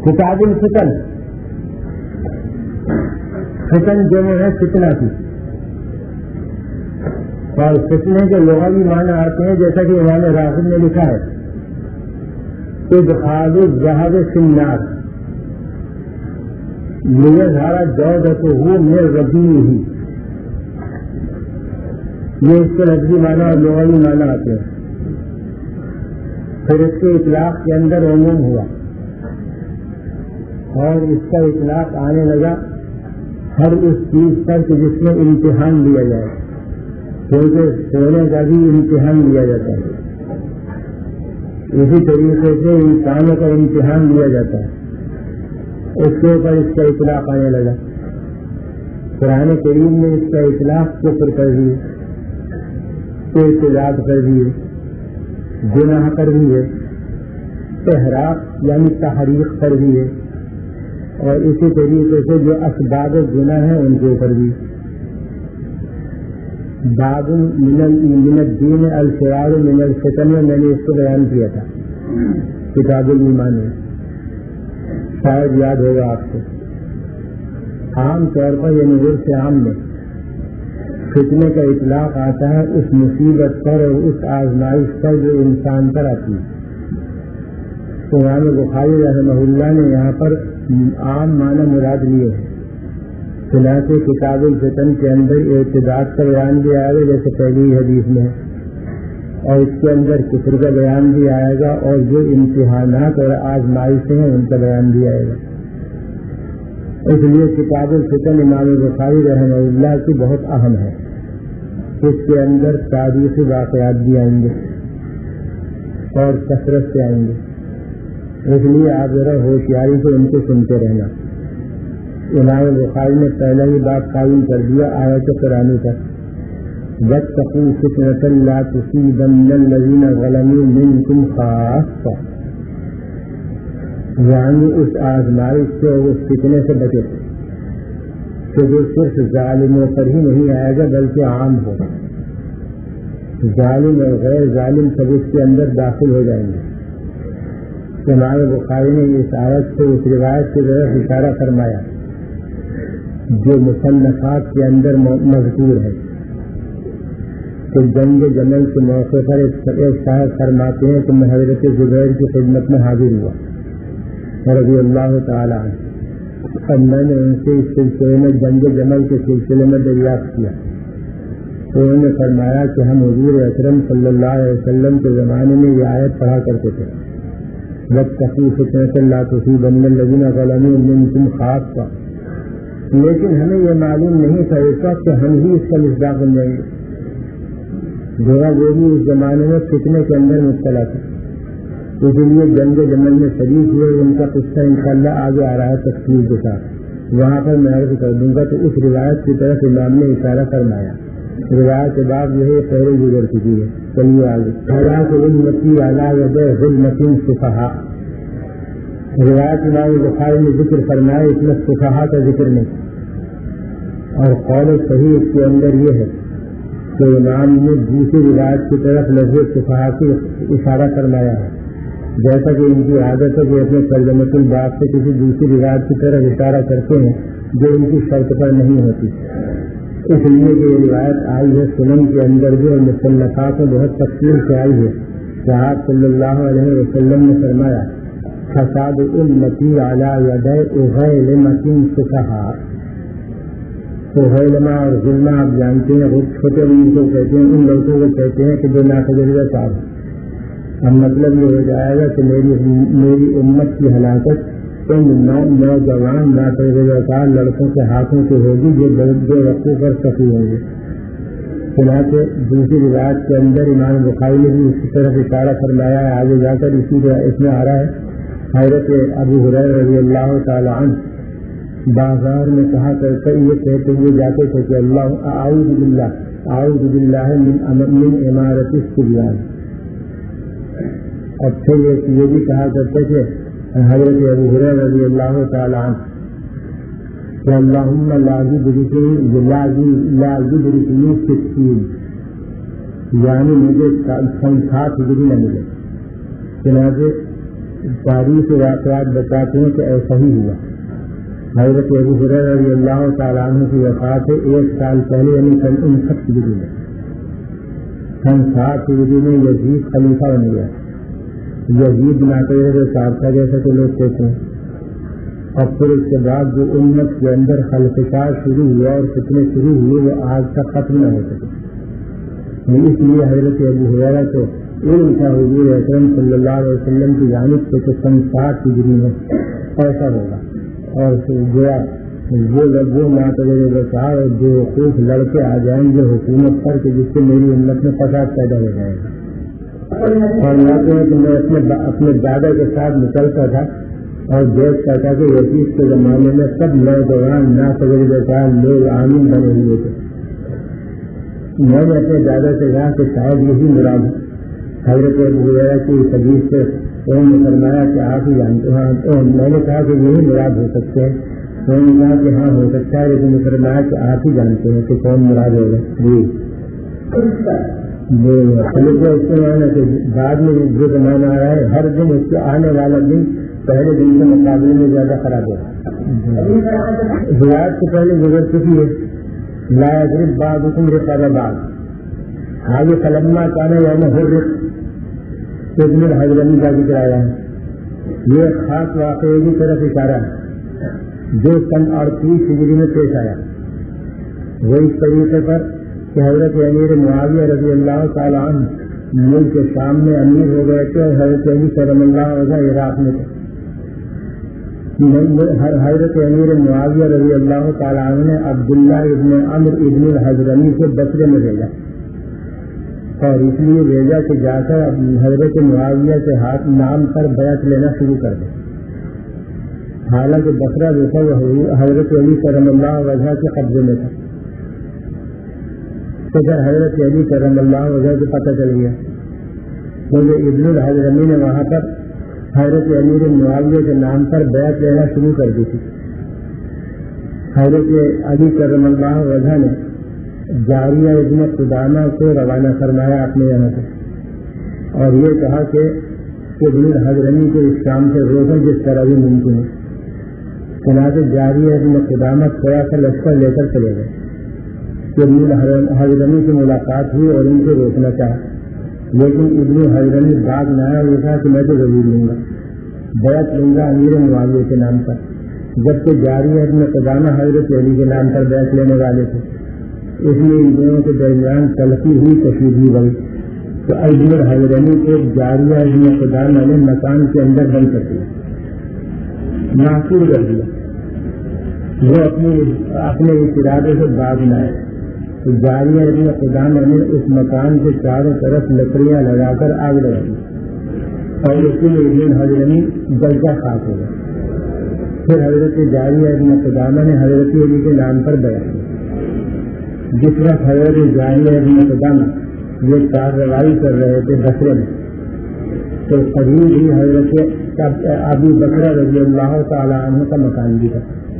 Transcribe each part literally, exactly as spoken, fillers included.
کتاب الفتن، فتن جو ہے فتنہ کی، اور فتنے کے لغوی معنی آتے ہیں جیسا کہ امام راغب نے لکھا ہے ادخال الذهب في النار لیظہر جودته من ربیعہ، یہ اس کے لفظی معنی اور لغوی معنی آتے ہیں۔ پھر اس کے اطلاق کے اندر عموم ہوا اور اس کا اطلاق آنے لگا ہر اس چیز پر کہ جس میں امتحان لیا جائے، کیونکہ سونے کا بھی امتحان لیا جاتا ہے، اسی طریقے سے انسانوں کا امتحان لیا جاتا ہے، اس کے اوپر اس کا اطلاق آنے لگا۔ قرآن کریم نے اس کا اطلاق کفر کر دیے، ارتداد کر دیے، گناہ کر دیے، احراق یعنی تحریق کر دیے، اور اسی طریقے سے جو اسباب گناہ ہیں ان کے اوپر بھی۔ باب من الدین الفرار من الفتن میں میں نے اس کو بیان کیا تھا کتاب الایمان میں، شاید یاد ہوگا آپ کو۔ عام طور پر یہ نظر سے عام میں فتنے کا اطلاق آتا ہے اس مصیبت پر اور اس آزمائش پر جو انسان پر آتی ہے۔ تو امام بخاری رحمہ اللہ نے یہاں پر عام معنی مراد لیے ہیں، چنانچہ کتاب الفتن کے اندر ارتداد کا بیان بھی آئے گا جیسے پہلی حدیث میں، اور اس کے اندر کفر کا بیان بھی آئے گا، اور جو امتحانات اور آزمائشیں ہیں ان کا بیان بھی آئے گا۔ اس لیے کتاب الفتن امام بخاری رحمہ اللہ کی بہت اہم ہے، اس کے اندر تاریخی واقعات بھی آئیں گے اور کثرت سے آئیں گے، اس لیے آپ ذرا ہوشیاری سے ان کو سنتے رہنا۔ امام بخاری نے پہلا ہی بات قائم کر دیا آیت قرآن کا، وَاتَّقُوا فِتْنَةً لَا تُصِيبَنَّ الَّذِينَ ظَلَمُوا مِنكُمْ خَاصَّةً، یعنی اس آزمائش سے اور اس فتنے سے بچے کہ جو صرف ظالموں پر ہی نہیں آئے گا بلکہ عام ہو، ظالم اور غیر ظالم سب اس کے اندر داخل ہو جائیں گے۔ امام بخاری نے اس آیت سے اس روایت کی طرف اشارہ فرمایا جو مصنفات کے اندر مذکور ہے کہ جنگ جمل کے موقع پر ایک صاحب فرماتے ہیں کہ میں حضرت زبیر کی خدمت میں حاضر ہوا رضی اللہ تعالیٰ عنہ، اور میں نے ان سے اس سلسلے میں جنگ جمل کے سلسلے میں دریافت کیا تو انہوں نے فرمایا کہ ہم حضور اکرم صلی اللہ علیہ وسلم کے زمانے میں یہ آیت پڑھا کرتے تھے، وَاتَّقُوا فِتْنَةً لَا تُصِيبَنَّ الَّذِينَ ظَلَمُوا مِنكُمْ خَاصَّةً، لیکن ہمیں یہ معلوم نہیں تھا اس وقت کہ ہم ہی اس کا مصداق بن جائیں گے، جو وہ بھی اس زمانے میں فتنے کے اندر مبتلا تھا، اس لیے جنگ جمل میں شریک ہوئے، ان کا قصہ انشاءاللہ آگے آ رہا ہے تفصیل کے ساتھ، وہاں پر میں عرض کر دوں گا۔ تو اس روایت کی طرف امام نے اشارہ فرمایا، روایت کے بعد یہ پہلے گزر چکی ہے، چلیے آگے۔ روایت امام بخاری نے ذکر فرمایا، اس میں صفحہ کا ذکر نہیں، اور قول صحیح اس کے اندر یہ ہے کہ امام نے دوسری روایت کی طرف لفظ صفحہ کی اشارہ فرمایا ہے، جیسا کہ ان کی عادت ہے کہ اپنے ترجمۃ الباب سے کسی دوسری روایت کی طرف اشارہ کرتے ہیں جو ان کی شرط پر نہیں ہوتی، اس لیے کہ یہ روایت آئی ہے سنن کے اندر بھی اور مصنفات میں بہت تفصیل سے آئی ہے کہ آپ صلی اللہ علیہ وسلم نے فرمایا فساد امتی علی یدی اغیلمۃ صفحاء، اغیلمہ اور غلمہ آپ جانتے ہیں، وہ چھوٹے ان کو کہتے ہیں، ان لوگوں کو کہتے ہیں کہ جو ناتجربہ کار ہیں۔ اب مطلب یہ ہو جائے گا کہ میری میری امت کی ہلاکت ان نوجوان ناتجربہ کار لڑکوں کے ہاتھوں سے ہوگی جو بے وقوع پر سخی ہوں گے۔ چنانچہ دوسری روایت کے اندر امام بخاری نے بھی اسی طرح اشارہ فرمایا ہے، آگے جا کر اسی اس میں آ رہا ہے، حضرت ابو ہریرہ رضی اللہ تعالی عنہ بازار میں کہا کرتے یہ کہتے ہوئے جاتے تھے کہ اللہ اعوذ باللہ اعوذ باللہ من من عمارت الصبیان، اور پھر یہ بھی کہا کرتے تھے حضرت ابو ہریرہ رضی اللہ تعالی عنہ کہ اللہم لا یدرکنی لا یدرکنی ستین، یعنی مجھے سات ہجری نہ ملے۔ چنانچہ تاریخ واقعات بتاتے ہیں کہ ایسا ہی ہوا. حضرت ابو ہریرہ رضی اللہ تعالیٰ عنہ کی وفات ہے ایک سال پہلے، یعنی سن انسٹھ ہجری میں. سن سات ہجری میں یزید خلیفہ بن گیا. یزید ناقیر جو چارتا جیسا کہ لوگ کہتے ہیں. اور پھر اس کے بعد جو امت کے اندر خلفشار شروع ہوا اور فتنے شروع ہوئے وہ آج تک ختم نہ ہو سکے. اس لیے حضرت ابو ہریرہ کو علم تھا حضور اکرم صلی اللہ علیہ وسلم کی جانب سے کہ سن سات ہجری میں ایسا ہوگا. اور گویا وہ لوگ وہ ناقیر بچا اور جو خوف لڑکے آ جائیں گے حکومت پر کہ جس سے میری امت میں فساد پیدا ہو جائے گا. اور یاد ہے کہ میں اپنے اپنے دادا کے ساتھ نکلتا تھا اور دیکھتا تھا کہ یزید کے زمانے میں سب نوجوان ناقیر بچا لوگ عامل بنے ہوئے تھے. میں نے اپنے دادا سے کہا کہ شاید یہی مراد ہے. حضرت ابو ہریرہ کی حدیث سے انہوں نے فرمایا کہ آپ ہی جانتے ہیں. میں نے کہا کہ یہی مراد ہو سکتے ہیں. انہوں نے کہا کہ ہاں ہو سکتا ہے، لیکن فرمایا کہ آپ ہی جانتے ہیں کہ کون مراد ہوگا. جی اس کے معنی کہ بعد میں جو زمانہ آ رہا ہے ہر دن اس کے آنے والا دن پہلے دن کے مقابلے میں زیادہ خراب ہوگا. ہدایت سے پہلے گزر چکی ہے. لا یضرب بعضکم رقاب بعض. آگے فلما کان یوم حرق ابن الحضرمی کا ذکر آیا ہے. یہ خاص واقعے کی طرف اشارہ ہے جو سن اڑتیس ہجری میں پیش آیا. وہ اس طریقے پر کہ حضرت امیر معاویہ رضی اللہ تعالیٰ عنہ ملک کے سامنے امیر ہو گئے تھے اور حضرت علی کرم اللہ وجہ عراق میں تھے. حضرت امیر معاویہ رضی اللہ تعالیٰ عنہ نے عبداللہ ابن عمر ابن الحضرمی سے بصرے میں بھیجا اور اس لیے بھیجا کہ جا کر حضرت معاویہ کے ہاتھ نام پر بیعت لینا شروع کر دے. حالانکہ بصرہ جو تھا وہ حضرت علی کرم اللہ وجہ کے قبضے میں تھا. تو پھر حضرت علی کرم اللہ وجہ کو پتہ چل گیا کیونکہ ابن الحضرمی نے وہاں پر حضرت امیر معاویہ کے نام پر بیعت لینا شروع کر دی تھی. حضرت علی کرم اللہ وجہ نے جاریہ ابن قدامہ کو روانہ فرمایا اپنے یہاں سے اور یہ کہا کہ ابن الحضرمی کو اس کام سے روکیں جس طرح بھی ممکن ہے. چنانچہ جاریہ ابن قدامہ تھوڑا سا لشکر لے کر چلے گئے. ابن الحضرمی سے ملاقات ہوئی اور ان کو روکنا چاہا لیکن ابن الحضرمی باغ نہ آیا. وہ کہا کہ میں تو ضرور لوں گا، بیعت لوں گا امیر معاویہ کے نام پر. جبکہ جاریہ ابن قدامہ حضرت علی کے نام پر بیعت لینے والے تھے. اس لیے ان دونوں کے درمیان تلخی ہوئی، کشیدگی بڑھی. تو ابن الحضرمی کو جاریہ ابن قدامہ نے مکان کے اندر بند کر دیا، محصور کر دیا. وہ اپنے اپنے اس ارادے سے باغ نہ آئے. تو جاریہ ابن قدامہ نے اس مکان کے چاروں طرف لکڑیاں لگا کر آگ لگا دی اور اس کے لیے ابن الحضرمی جلتا خاک ہو گیا. پھر حضرت جاریہ ابن قدامہ نے حضرت علی کے نام پر بیعت کی. جس وقت حضرت جاریہ ابن قدامہ یہ کارروائی کر رہے تھے بصرے میں تو قریب ہی حضرت ابو بکر رضی اللہ تعالیٰ عنہ کا مکان بھی تھا.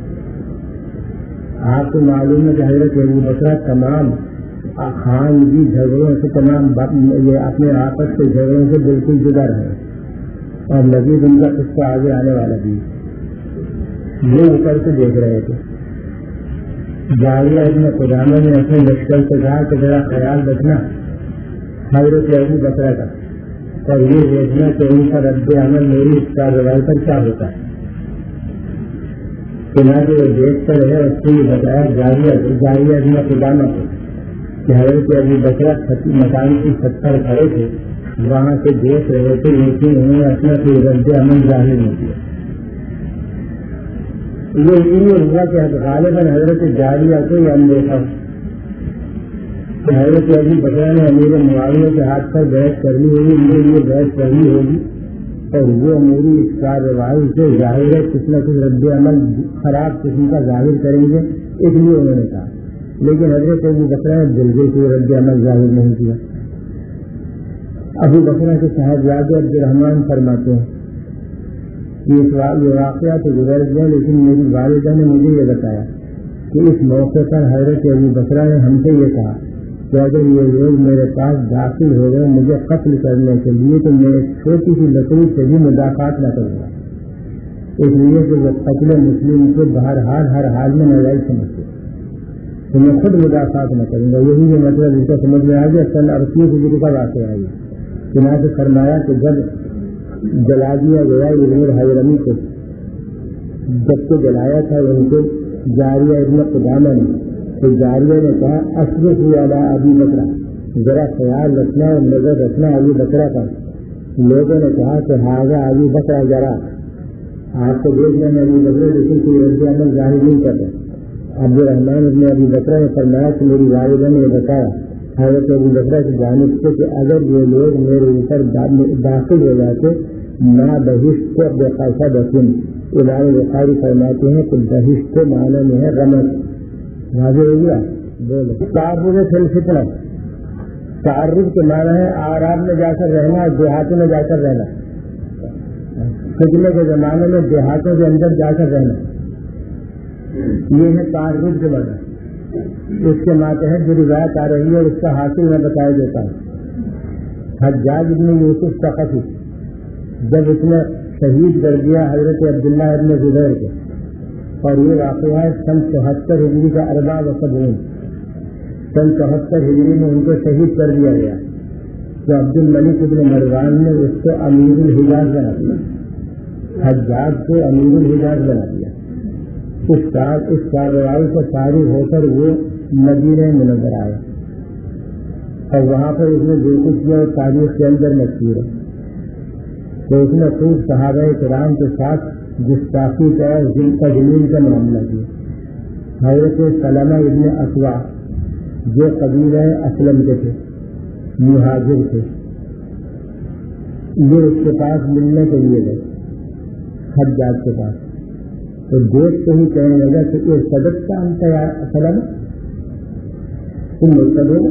آپ کو معلوم ہے کہ حضرت ابو بکر تمام خانگی جھگڑوں سے تمام یہ اپنے آپس کے جھگڑوں سے بالکل جدا رہے اور مزید ان کا قصہ آگے آنے والا بھی. یہ اوپر سے دیکھ رہے تھے. جاریہ ابن قدامہ نے اپنے لشکر سے کہا کہ ذرا خیال رکھنا حضرت ابو بکر کا اور یہ دیکھنا کہ ان کا رد عمل میری اس کارروائی پر کیا ہوتا ہے. چنانچہ وہ دیکھتے رہے. اس کو یہ بتایا جاریہ ابن قدامہ کو کہ حضرت ابو بکر مکان کی چھت پر کھڑے تھے، وہاں سے دیکھ رہے تھے لیکن انہوں نے اپنا کوئی رد عمل ظاہر نہیں کیا. یہ اس لیے ہوا کہ غالباً حضرت جاریہ کو یہ اندیشہ کہ حضرت ابو بکر نے امیر معاویہ کے ہاتھ پر بحث کرنی ہوگی، میرے لیے بحث کرنی ہوگی اور وہ میری اس کارروائی سے ظاہر ہے کچھ نہ کچھ رد عمل خراب قسم کا ظاہر کریں گے، اس لیے انہوں نے کہا. لیکن حضرت ابو بکر نے بالکل کوئی رد عمل ظاہر نہیں کیا. ابو بکر کے صاحبزادے عبد الرحمن فرماتے ہیں یہ واقعہ تو گزر گیا لیکن میری والدہ نے مجھے یہ بتایا کہ اس موقع پر حضرت ابو بکر نے ہم سے یہ کہا کہ اگر یہ لوگ میرے پاس داخل ہو گئے مجھے قتل کرنے کے لیے تو میں ایک چھوٹی سی لکڑی سے بھی مدافعت نہ کروں گا، اس لیے کہ وہ قتل مسلم کو بہرحال ہر حال میں ناجائز سمجھتے تو میں خود مدافعت نہ کروں گا. یہی یہ مطلب اس کو سمجھ میں آ گیا. سن اڑتیس ہجری کا واقعہ ہے. چنانچہ فرمایا کہ جب جلا دیا گیا ابن حضرمی کو، جب کو جلایا تھا ان کو جاریہ ابن قدامہ نے، تو جاریہ نے کہا اشرف علی ابی بکر، ذرا خیال رکھنا اور نظر رکھنا ابی بکر کا. لوگوں نے کہا کہ ہاضا ابی بکر، ذرا آپ کو دیکھ رہے ہیں ابی بکر لیکن کوئی رد عمل ظاہر نہیں کر رہے. عبد الرحمن ابن ابی بکر نے فرمایا کہ میری والدہ نے بتایا حضرت ابو بکر کی جانب سے کہ اگر یہ لوگ میرے اوپر داخل ہو جاتے نہ بہشت کو بے خاصہ بسن. امام بخاری فرماتے ہیں کہ بہشت کے معنی میں ہے رمت. واضح ہو گیا. بولو تعارف فی الفتنہ، تعارف کے معنی ہے آراب میں جا کر رہنا اور دیہاتوں میں جا کر رہنا. فتنے کے زمانے میں دیہاتوں کے اندر جا کر رہنا، یہ ہے تعارف کے معنی. اس کے ماتحت جو روایت آ رہی ہے اس کا حاصل میں بتایا دیتا ہوں. حجاج ابن یوسف ثقفی جب اس نے شہید کر دیا حضرت عبداللہ ابن زبیر کو، اور یہ واقعہ ہے سن چوہتر ہجری کا اربع و سبعین، سن چوہتر ہجری میں ان کو شہید کر دیا گیا. تو عبد الملک ابن مروان نے اس کو امیر الحجاز بنا دیا، حجاج کو امیر الحجاز بنا دیا. اس سال اس کارروائی سے فارغ ہو کر وہ مدینہ منور آیا اور وہاں پر اس نے جو کچھ کیا اور تاریخ کے اندر مشہور ہے. تو اس نے خوب صحابہ کرام کے ساتھ گستاخی کا جن کا زمین کا معاملہ کیا. حضرت سلمہ ابن اکوع جو قبیلہ اسلم کے تھے، مہاجر تھے، یہ اس کے پاس ملنے کے لیے گئے حجاج کے پاس. تو دیکھ کے ہی کہنے لگا کہ یہ صدق کا انتر سلم تم مرتد ہو،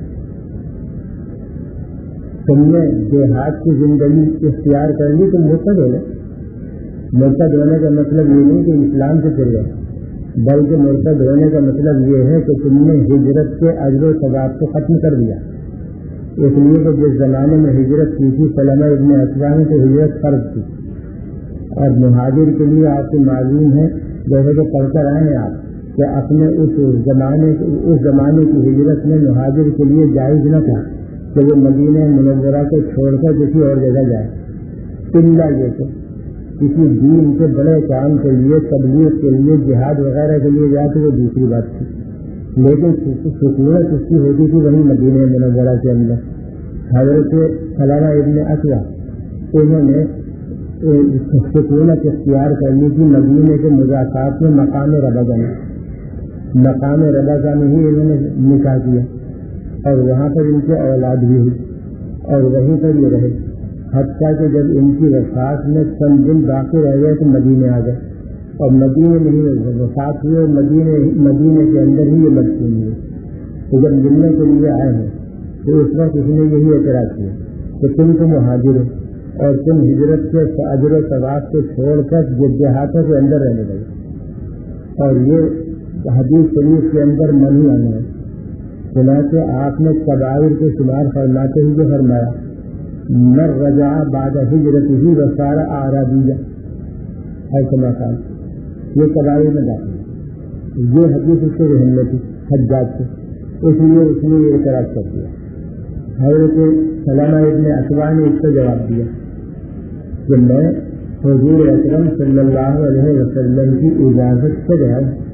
تم نے دیہات کی زندگی اختیار کر لی، تم مرتد ہو گئے. مرتد ہونے کا مطلب یہ نہیں کہ اسلام سے چل گئے، بلکہ مرتد ہونے کا مطلب یہ ہے کہ تم نے ہجرت کے اجر و ثواب کو ختم کر دیا. اس لیے کہ جس زمانے میں ہجرت کی تھی سلمہ ابن اکوع نے تو ہجرت فرض تھی، اور مہاجر کے لیے آپ کو معلوم ہے جیسے کہ پڑھ کر آئے ہیں آپ کہ اپنے اس زمانے اس زمانے کی ہجرت میں مہاجر کے لیے جائز نہ تھا کہ وہ مدینہ منورہ کو چھوڑ کر کسی اور جگہ جائے، الا یہ کہ کسی دین کے بڑے کام کے لیے، تبلیغ کے لیے، جہاد وغیرہ کے لیے جائے تو وہ دوسری بات تھی. لیکن سکونت اس کی ہوتی تھی وہیں مدینہ منورہ کے اندر. حضرت سلمہ ابن اکوع انہوں نے سکونت اختیار کرنی تھی مدینے کے مذاکرات میں مقام ربضہ میں. مقام ربضہ میں ہی انہوں نے نکاح کیا اور وہاں پر ان کی اولاد بھی ہوئی اور وہیں پر یہ رہے، حتیٰ کہ جب ان کی وفات میں چند دن باقی رہ گئے تو مدینے آ گئے اور مدینے میں ہی وفات ہوئی اور مدینے مدینے کے اندر ہی یہ مدفون ہوئی. تو جب ملنے کے لیے آئے ہیں تو اس وقت اس نے یہی اعتراض کیا کہ تم تو مہاجر ہو اور تم ہجرت کے اجر و ثواب کو چھوڑ کر دیہاتوں کے اندر رہنے لگے، اور یہ حدیث شریف کے اندر منہی آنا ہے. چنانچہ آپ نے کبائر کے شمار فرماتے ہوئے فرمایا مر رجع بعد ہجرت ہی وسار اعرابیہ ہے کما خان، یہ کبائر میں داخل ہے. یہ حدیث اس سے رہنے تھی حجاج سے، اس لیے اس نے یہ اعتراض کر دیا. حضرت سلمہ ابن اکوع نے اس کو جواب دیا کہ میں حضور اکرم صلی اللہ علیہ وسلم کی اجازت سے گیا،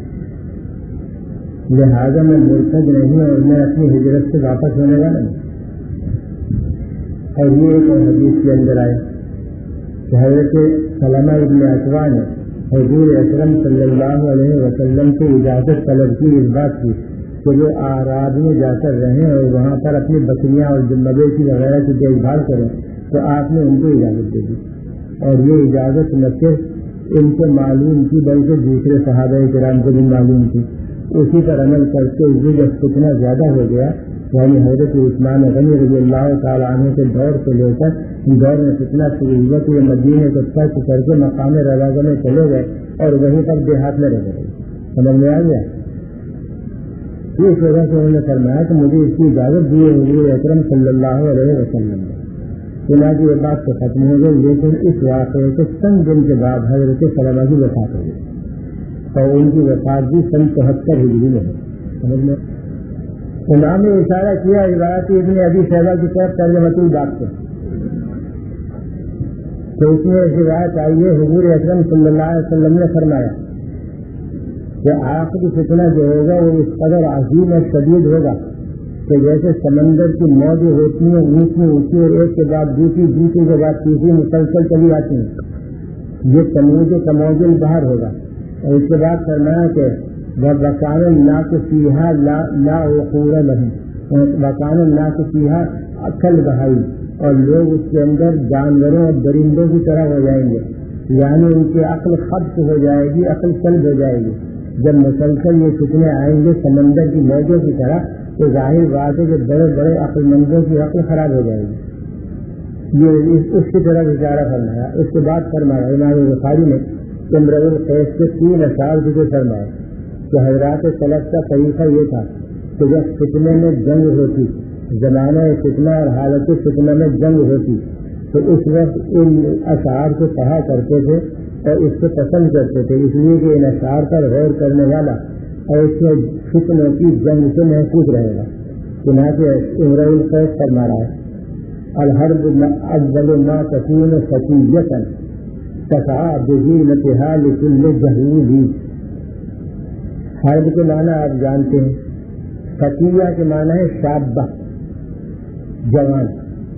لہٰذا میں مرتد نہیں اور میں اپنی ہجرت سے واپس ہونے والا نہیں. اور یہ ایک حدیث کے اندر آئے کہ حضرت سلمہ ابن اکوع نے حضور اکرم صلی اللہ علیہ وسلم سے اجازت طلب کی اس بات کی کہ وہ اعراب میں جا کر رہیں اور وہاں پر اپنی بکریاں اور مویشی وغیرہ کی دیکھ بھال کریں. تو آپ نے ان کو اجازت دے دی اور یہ اجازت نہ صرف ان کو معلوم تھی بلکہ دوسرے صحابہ کرام کو بھی معلوم تھی. اسی پر عمل کرتے ہوئے جب فتنہ زیادہ ہو گیا، یعنی حضرت عثمان غنی رضی اللہ تعالیٰ عنہ کے دور سے لے کر دور میں فتنہ شروع ہوا تو یہ مدینے کو ترک کر کے مقام ربضہ میں چلے گئے اور وہیں پر دیہات میں رہ گئے. سمجھ میں آ گیا؟ اس وجہ سے انہوں نے فرمایا کہ مجھے اس کی اجازت دی حضور اکرم صلی اللہ علیہ وسلم نے. چنانچہ یہ بات تو ختم ہو گئی، لیکن اس واقعے کے چند دن کے بعد حضرت سلمہ کی وفات ہو گئی اور ان کی وفات بھی سن چوہتر ہجری میں ہے. سمجھ میں امام نے اشارہ کیا روایت ابن ابی شیبہ کی طرف ترجمۃ الباب سے، تو اس میں روایت آئی ہے حضور اکرم صلی اللہ علیہ وسلم نے فرمایا کہ آخری فتنہ جو ہوگا وہ اس قدر عظیم اور شدید ہوگا کہ جیسے سمندر کی موجیں ہوتی ہیں اونچی اونچی اور ایک کے بعد دوسری دوسری کے بعد تیسری مسلسل چلی آتی ہیں، یہ تموج کموجل باہر ہوگا. اور اس کے بعد فرمایا کہ وکان الناس فیہا لا وقور لہم، وکان الناس فیہا عقل بہائی، اور لوگ اس کے اندر جانوروں اور درندوں کی طرح ہو جائیں گے، یعنی ان کی عقل خبط ہو جائے گی، عقل قلب ہو جائے گی. جب مسلسل یہ فتنے آئیں گے سمندر کی موجوں کی طرح تو ظاہر بات ہے کہ بڑے بڑے عقل مندوں کی عقل خراب ہو جائے گی. یہ اس, اس کی طرف اشارہ فرمایا. اس کے بعد فرمایا امام بخاری نے امرؤ القیس کے تین اشعار ذکر فرمایا کہ حضرات سلف کا طریقہ یہ تھا کہ جب فتنے میں جنگ ہوتی، زمانہ فتنہ اور حالت فتنہ میں جنگ ہوتی، تو اس وقت ان اشعار کو پڑھا کرتے تھے اور اس کو پسند کرتے تھے، اس لیے کہ ان اشعار پر غور کرنے والا اور اس میں فتنوں کی جنگ سے محفوظ رہے گا. چنانچہ امرؤ القیس فرما رہا ہے الحرب افضل ما تكون فتیۃ تسعى بزینتها لكل جہول. حرب کے معنی آپ جانتے ہیں، فتیہ کے معنی ہے شابہ جوان،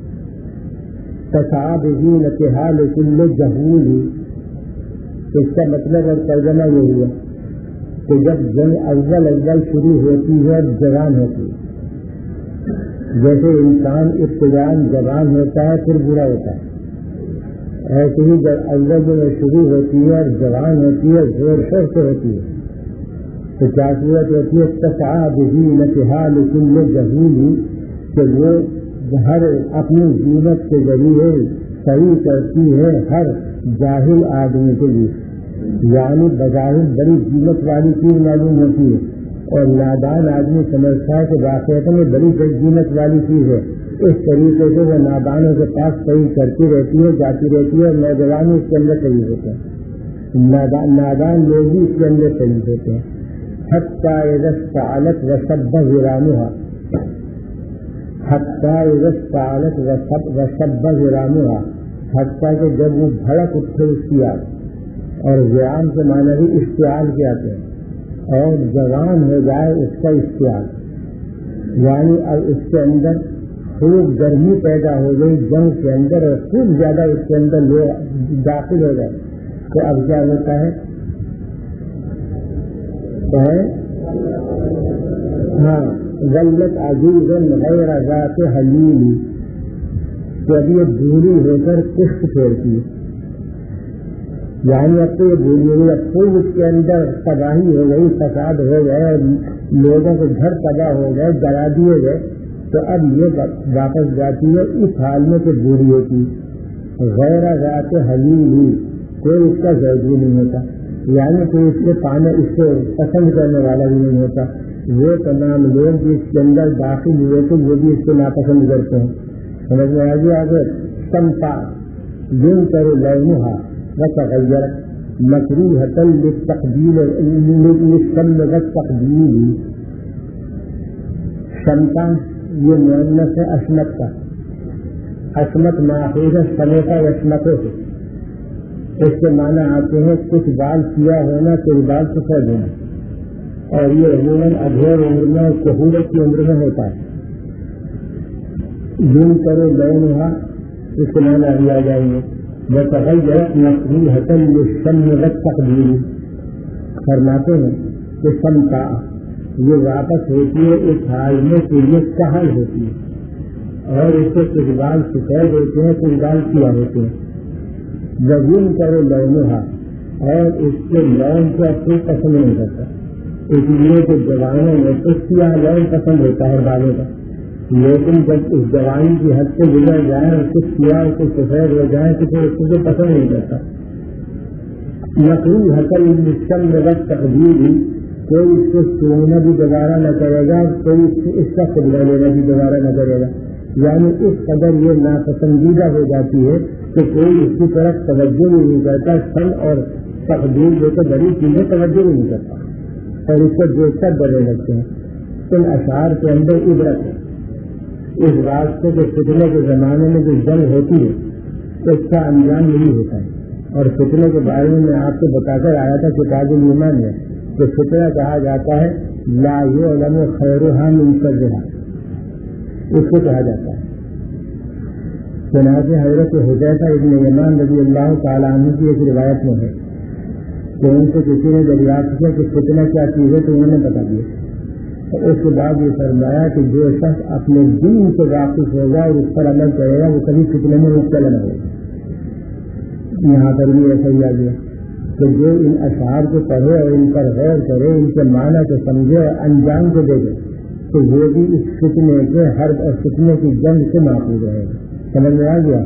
تسعى بزینتها لكل جہول. اس کا مطلب اور ترجمہ یہ ہوا کہ جب جنگ اول اول شروع ہوتی ہے اور جوان ہوتی ہے، جیسے انسان ابتداءً جوان ہوتا ہے پھر برا ہوتا ہے، ایسے ہی جب اول میں شروع ہوتی ہے اور جوان ہوتی ہے زور شور سے ہوتی ہے تو کیا صورت ہوتی ہے تسعى بزینتها لكل جہول، کہ وہ ہر اپنی زینت کے ذریعے صحیح کرتی ہے ہر جاہل آدمی کے لیے، یعنی بظاہر بڑی قیمت والی چیز معلوم ہوتی ہے اور نادان آدمی سمجھتا ہے کہ واقعات میں بڑی قیمت والی چیز ہے. اس طریقے سے وہ نادانوں کے پاس صحیح کرتی رہتی ہے، جاتی رہتی ہے، اور نوجوان اس کے اندر صحیح ہوتے ہیں، نادان, نادان لوگ بھی اس کے اندر صحیح ہوتے ہیں. حتی اذا استعلت وشب غرامها، حتی اذا استعلت وشب غرامها، حتیٰ کہ جب وہ بھڑک اٹھے اس کی آگ، اور غرام کے معنی بھی اشتعال کے آتے ہیں، اور جوان ہو جائے اس کا اشتعال، یعنی اب اس کے اندر خوب گرمی پیدا ہو گئی جنگ کے اندر اور خوب زیادہ اس کے اندر لوگ داخل ہو گئے، تو اب کیا ہوتا ہے؟ ہاں ولت عزیز غیر ذات حلیل، کہ اب یہ بوری ہو کر کشت پھیرتی ہے، یعنی اب تو یہ بوری ہوئی، اب خوب اس کے اندر تباہی ہو گئی، فساد ہو گئے اور لوگوں کے گھر تباہ ہو گئے، جلا دیے گئے، تو اب یہ واپس جاتی ہے اس حال میں کہ بوری ہوتی. غیر ذات حلیل، کوئی اس کا ذوقی نہیں ہوتا، یعنی کوئی اس کے پانے اس کو پسند کرنے والا بھی نہیں ہوتا. وہ تمام لوگ جو اس کے اندر داخل ہوئے تھے وہ بھی اس کو ناپسند کرتے ہیں. سمجھ میں آگے آگے سمتا یوں کرو لونہا وتغیر مکروہۃ للتقبیل للسم والتقبیل. شمتا یہ مؤنث ہے عصمت کا، عصمت ماخوذ ہے سمیتا عصمتوں سے. اس کے معنی آتے ہیں کچھ بال سیاہ ہونا، کچھ بال سفید ہونا، اور یہ عموماً ادھیر عمر میں کہولت کی عمر میں ہوتا ہے. یوں کرو لونہا اس کے معنی ابھی آ جائیں گے. وتغیرت مکروہۃ للسم والتقبیل، فرماتے ہیں کہ سمتا یہ واپس ہوتی ہے اس حال میں کہ یہ کہل ہوتی ہے، اور اس سے کچھ بال سفید ہوتے ہیں، کچھ بال سیاہ ہوتے ہیں. یوں کرو لونہا، اور اس کے لون کو کوئی پسند نہیں کرتا، اس لیے کہ جوانوں میں تو سیاہ لون پسند ہوتا ہے بالوں کا، لیکن جب اس جوانی کی حد سے گزر جائے اور کچھ سیاہ اور کچھ سفید ہو جائے تو پھر اس کو پسند نہیں کرتا. مکروہۃ للسم والتقبیل، کوئی اس کو چھوڑنا بھی دوبارہ نہ کرے گا، کوئی اس کا قبلہ لینا بھی دوبارہ نہ کرے گا. یعنی اس قدر یہ ناپسندیدہ ہو جاتی ہے کہ کوئی اس کی طرف توجہ بھی نہیں کرتا. فن اور تقدیر جو تو بڑی چیزیں توجہ بھی نہیں کرتا اور اس کو دیکھ کر ڈرنے لگتے ہیں. ان اشعار کے اندر عبرت ہے اس بات سے کہ فتنے کے زمانے میں جو جنگ ہوتی ہے اس کا انجام یہی ہوتا ہے. اور فتنے کے بارے میں میں آپ کو بتا کر آیا تھا کتاب الایمان میں کہ فتنہ کہا جاتا ہے لا یعلم خیرها من شرها، اس کو کہا جاتا ہے. چنانچہ حضرت حذیفہ ابن یمان رضی اللہ تعالیٰ عنہ کی ایک روایت میں ہے کہ ان سے کسی نے دریافت کیا کہ فتنہ کیا چیز ہے تو انہوں نے بتا دیا. تو اس کے بعد یہ فرمایا کہ جو شخص اپنے دین سے واقف ہوگا اور اس پر عمل کرے گا وہ کبھی فتنے میں مبتلا نہ ہوگا. یہاں پر بھی ایسا ہی آ گیا کہ جو ان اشعار کو پڑھے اور ان پر غور کرے، ان کے معنی کو سمجھے اور انجام کو دے دے تو وہ بھی اس فتنے کے ہر فتنے کی جنگ سے محفوظ رہے گا. سمجھ میں آ گیا؟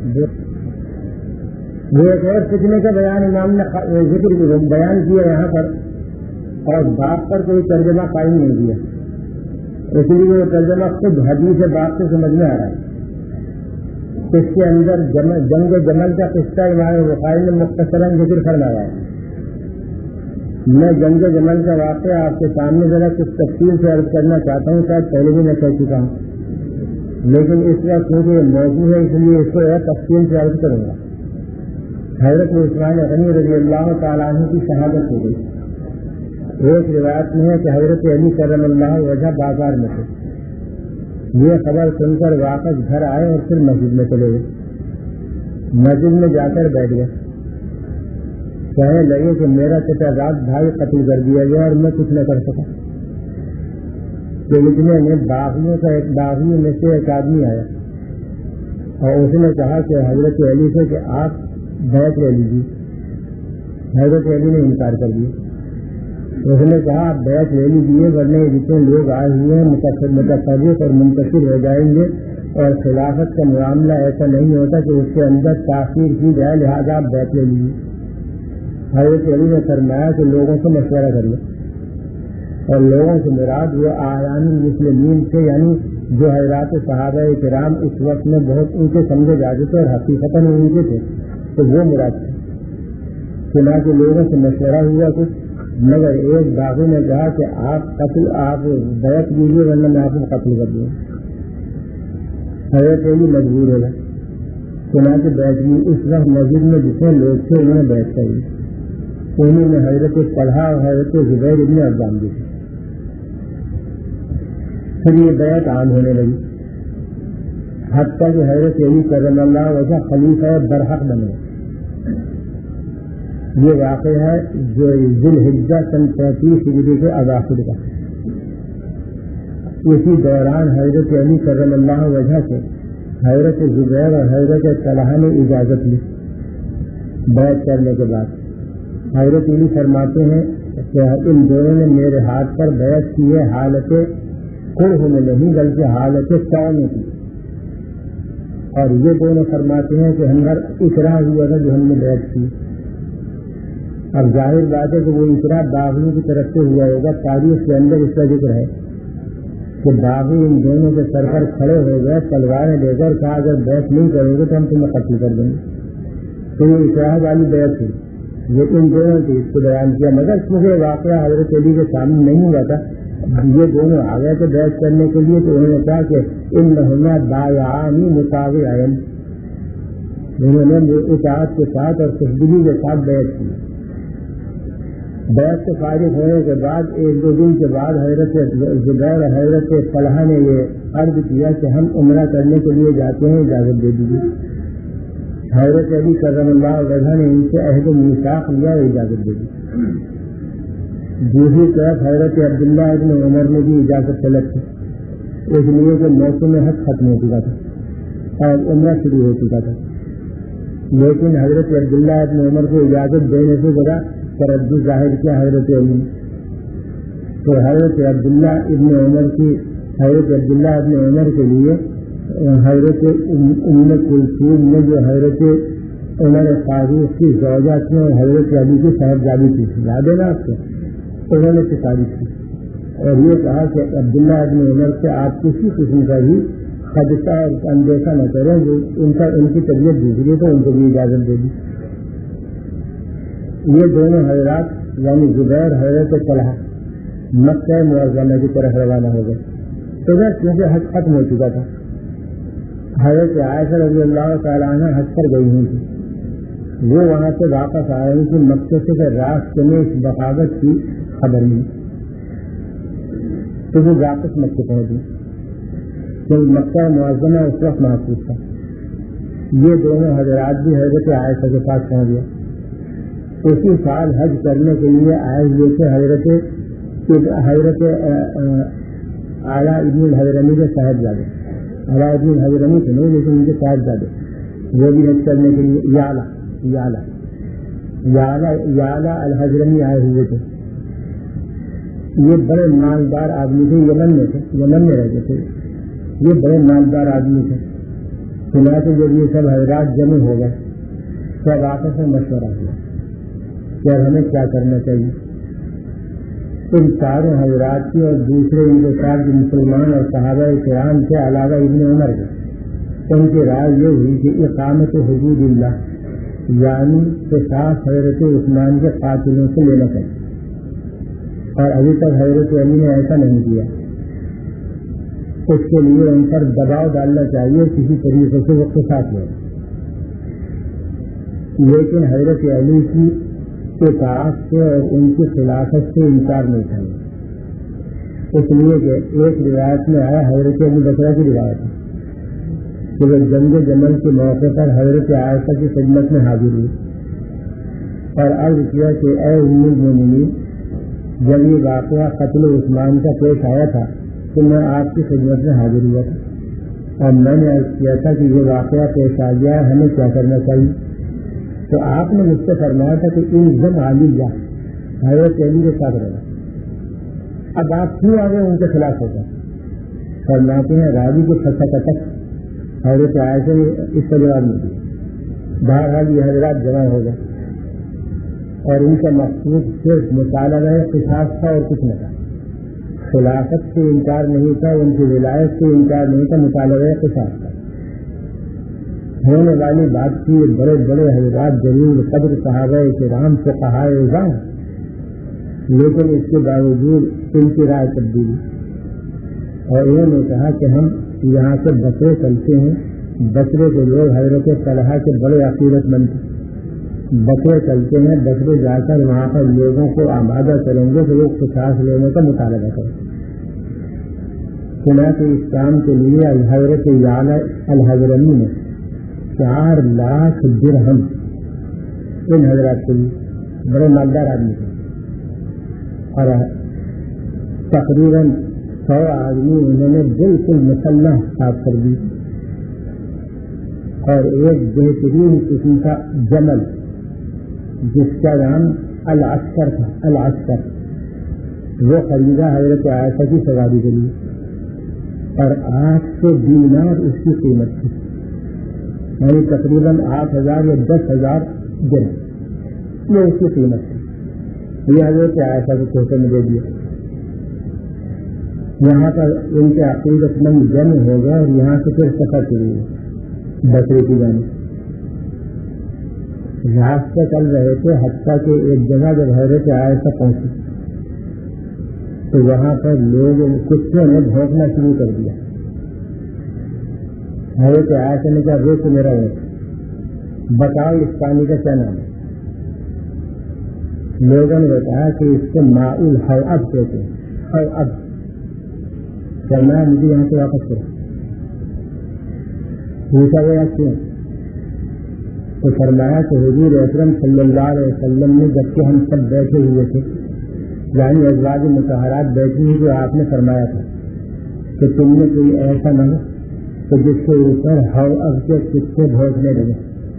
وہ ایک اور فتنے کا بیان امام نے ذکر بیان کیا یہاں پر اور باپ پر کوئی ترجمہ قائم نہیں دیا، اس لیے وہ ترجمہ خود حدیث باپ سے سمجھ میں آ رہا ہے. اس کے اندر جنگ جمل کا قصہ امام بخاری نے مختصراً ذکر فرمایا ہے. میں جنگ جمل کا واقعہ آپ کے سامنے ذرا کچھ تفصیل سے عرض کرنا چاہتا ہوں، شاید پہلے بھی میں کہہ چکا ہوں لیکن اس وقت کیونکہ یہ موضوع ہے اس لیے اس کو تفصیل سے عرض کروں گا. حضرت عثمان غنی رضی اللہ تعالیٰ عنہ کی شہادت ہو گئی. ایک روایت میں ہے کہ حضرت علی کرم اللہ وجہ بازار میں تھے. یہ خبر سن کر واپس گھر آئے اور پھر مسجد میں چلے گئے. مسجد میں جا کر بیٹھ گئے. کہنے لگے کہ میرا چچا رات بھائی قتل کر دیا گیا اور میں کچھ نہ کر سکا. کہ اتنے میں باغیوں کا ایک باغیوں میں سے ایک آدمی آیا اور اس نے کہا کہ حضرت علی سے کہ آپ بیعت لے لیجیے. حضرت علی نے انکار کر دیا. اس نے کہا آپ بیعت لے لیجیے ورنہ جتنے لوگ آئے ہوئے ہیں متفرق اور منتشر ہو جائیں گے اور خلافت کا معاملہ ایسا نہیں ہوتا کہ اس کے اندر تاخیر کی جائے، لہٰذا آپ بیعت لے لیجیے. حضرت علی نے فرمایا کہ لوگوں سے مشورہ کر لیں اور لوگوں سے مراد وہ آیان مسلمین تھے، یعنی جو حضرات صحابہ کرام اس وقت میں بہت اونچے سمجھے جاتے تھے اور حقیقتاً اونچے تھے تو وہ مراد تھے. چنانچہ لوگوں سے مشورہ ہوا کچھ، مگر ایک باغی نے کہا کہ آپ قتل آپ بیعت لیجیے ورنہ میں آپ کو قتل کر دوں. حضرت علی مجبور ہو گئے. چنانچہ بیعت لی. اس وقت مسجد میں جتنے لوگ تھے انہوں نے بیعت کر لی. انہوں نے حضرت طلحہ اور حضرت زبیر ابن عوام دی. پھر یہ بیعت عام ہونے لگی حتیٰ کہ حضرت علی کرم اللہ وجہ خلیفہ برحق بنے. یہ واقعہ ہے جو ذی الحجہ سن پینتیس ہجری کے اواخر کا. اسی دوران حضرت علی کرم اللہ وجہ سے حضرت زبیر اور حضرت طلحہ نے اجازت لی بیعت کرنے کے بعد. حضرت علی فرماتے ہیں کہ ان دونوں نے میرے ہاتھ پر بیعت کی ہے حالت قرح میں نہیں بلکہ حالت طاع میں کی. اور یہ دونوں فرماتے ہیں کہ ہم پر اقرار ہوا تھا جو ہم نے بیعت کی. اب ظاہر بات ہے کہ وہ اقرار باغیوں کی طرف سے ہوا ہوگا. تاریخ کے اندر اس کا ذکر ہے کہ باغی ان دونوں کے سر پر کھڑے ہو گئے تلواریں لے کر کہا اگر بیعت نہیں کرو گے تو ہم تمہیں قتل کر دیں گے. تو یہ اقرار والی بیعت تھی. یہ ان دونوں کی اس کو بیان کیا مگر کیونکہ واقعہ حضرت علی کے سامنے نہیں ہوا تھا یہ دونوں آ گئے تھے بیعت کرنے کے لیے تو انہوں نے کہا کہ انہما بایعانی مطاوعین، انہوں نے اطاعت کے ساتھ اور خوشدلی کے ساتھ بیعت کی. بیعت سے فارغ ہونے کے بعد ایک دو دن کے بعد حضرت زبیر اور حضرت طلحہ نے یہ عرض کیا کہ ہم عمرہ کرنے کے لیے جاتے ہیں اجازت دے دیجیے. حضرت علی کرم اللہ وجہ نے ان سے عہد و میثاق لیا اور اجازت دے دی. دوسری طرف حضرت عبداللہ ابن عمر نے بھی اجازت طلب کی اس لیے کہ موسم حج ختم ہو چکا تھا اور عمرہ شروع ہو چکا تھا. لیکن حضرت عبداللہ ابن عمر کو اجازت دینے سے ذرا تردد ظاہر کیا حضرت علی. تو حضرت عبداللہ ابن عمر کی حضرت عبداللہ ابن عمر کے لیے حضرت ام کلثوم نے جو حضرت عمر فاروق کی زوجہ تھی اور حضرت علی کی صاحبزادی تھی، یاد ہے نا آپ کو؟ انہوں نے سفارش کی اور یہ کہا کہ عبداللہ ابن عمر سے آپ کسی قسم کا بھی خدشہ اور اندیشہ نہ کریں، جو ان کا ان کی طبیعت دوسری تو ان کو بھی اجازت دے دی۔ یہ دونوں حضرات یعنی زبیر حضرت طلحہ مکہ معظمہ کی طرف روانہ ہو گئے۔ ادھر کیونکہ حج ختم ہو چکا تھا، حضرت عائشہ رضی اللہ تعالیٰ عنہ حج پر گئی ہوئی تھی، وہ وہاں سے واپس آ رہی تھی مکے سے، راستے میں اس بغاوت کی خبر ملی تو وہ واپس مکے پہنچی، کیونکہ مکہ معظمہ اس وقت محفوظ تھا۔ یہ دونوں حضرات بھی حضرت عائشہ کے پاس پہنچ گئے۔ اسی سال حج کرنے کے لیے آئے ہوئے تھے حضرت حضرت اعلیٰ ابن الحضرمی کے صاحبزادے، اعلیٰ ابن الحضرمی تھے نہیں لیکن ان کے صاحبزادے، وہ بھی حج کرنے کے لیے یعلا یعلا یعلا یعلا الحضرمی آئے ہوئے تھے۔ یہ بڑے مالدار آدمی تھے، یمن میں تھے، یمن میں رہتے تھے، یہ بڑے مالدار آدمی تھے۔ چنانچہ جب یہ سب حضرات جمع ہو گئے سب آپس میں مشورہ ہوا کہ ہمیں کیا کرنا چاہیے۔ ان چاروں حضرات کی اور دوسرے ان کے ساتھ جو مسلمان اور صحابہ کرام کے علاوہ ابن عمر کے، ان کی رائے یہ ہوئی کہ اقامت حدود اللہ یعنی قصاص حضرت عثمان کے قاتلوں سے لینا چاہیے، اور ابھی تک حضرت علی نے ایسا نہیں کیا۔ اس کے لیے ان پر دباؤ ڈالنا چاہیے، کسی طریقے سے وہ قصاص لے، لیکن حضرت علی کی اطاعت سے اور ان کی خلافت سے انکار نہیں کرنا، اس لیے کہ ایک روایت میں آیا، حضرت ابو بکر کی روایت ہے کہ وہ جنگ جمل کے موقع پر حضرت عائشہ کی خدمت میں حاضر ہوئی اور عرض کیا کہ اے ام المومنین، جب یہ واقعہ قتل عثمان کا پیش آیا تھا تو میں آپ کی خدمت میں حاضر ہوا تھا اور میں نے عرض کیا تھا کہ یہ واقعہ پیش آ گیا، ہمیں کیا کرنا چاہیے؟ تو آپ نے مجھ سے فرمایا تھا کہ الزم علی جا، حضرت علی کے ساتھ رہا۔ اب آپ کیوں آگے ان کے خلاف ہو گئے؟ فرماتے ہیں راوی کو پھنسا تک حضرت عائشہ نے اس کا جواب نہیں دیا۔ بہرحال یہ حضرات جمع ہو گئے اور ان کا مقصود صرف مطالبہ قصاص تھا اور کچھ نہ تھا، خلافت سے انکار نہیں تھا، ان کی ولایت سے انکار نہیں تھا، مطالبہ قصاص تھا۔ ہونے والی بات کی بڑے بڑے حضرات ضرور قدر صحابہ کرام سے کہا ہے، لیکن اس کے باوجود ان کی رائے تبدیلی اور انہوں نے کہا کہ ہم یہاں سے بسرے چلتے ہیں۔ بسرے کے لوگ حضرت طلحہ کے بڑے عقیدت مند تھے، بسرے چلتے ہیں، بسرے جا کر وہاں پر لوگوں کو آمادہ کریں گے کہ لوگ قصاص لینے کا مطالبہ کریں۔ چنانچہ اس کام کے لیے حضرت یعلا الحضرمی نے چار لاکھ درہم ان حضرات کے لیے، بڑے مالدار آدمی تھے، اور تقریباً سو آدمی انہوں نے بالکل مسلح صاف کر دی اور ایک بہترین قسم کا جمل جس کا نام العسکر تھا، العسکر وہ خریدا حضرت عائشہ کی سواری کے لیے اور آٹھ سو دینار اس کی قیمت تھی، یعنی تقریباً آٹھ ہزار یا دس ہزار درہم یہ اس کی قیمت تھی۔ یہ حضرت عائشہ کے تحفے میں دے دیا۔ یہاں پر ان کے عقیدت مند جمع ہو گئے اور یہاں سے پھر سفر شروع ہوئی بسرے کی جانب۔ راستے چل رہے تھے حتیٰ کہ ایک جگہ جب حضرت عائشہ پہنچی تو وہاں پر لوگ کتوں نے بھونکنا شروع کر دیا۔ حضرت عائشہ نے کہا روک میرا وقت، بتاؤ اس پانی کا کیا نام ہے؟ لوگوں نے بتایا کہ اس کو ماؤل حواب کہتے ہیں، حواب۔ فرمایا مجھے یہاں سے واپس کرو۔ پوچھا گیا کیوں؟ تو فرمایا کہ حضور اکرم صلی اللہ علیہ وسلم نے جبکہ ہم سب بیٹھے ہوئے تھے، یعنی ازواج مطہرات بیٹھی ہوئی، تو آپ نے فرمایا تھا کہ تم نے کوئی ایسا نہ ہو تو جس کے اوپر حواب کے کتے بھونکنے لگے۔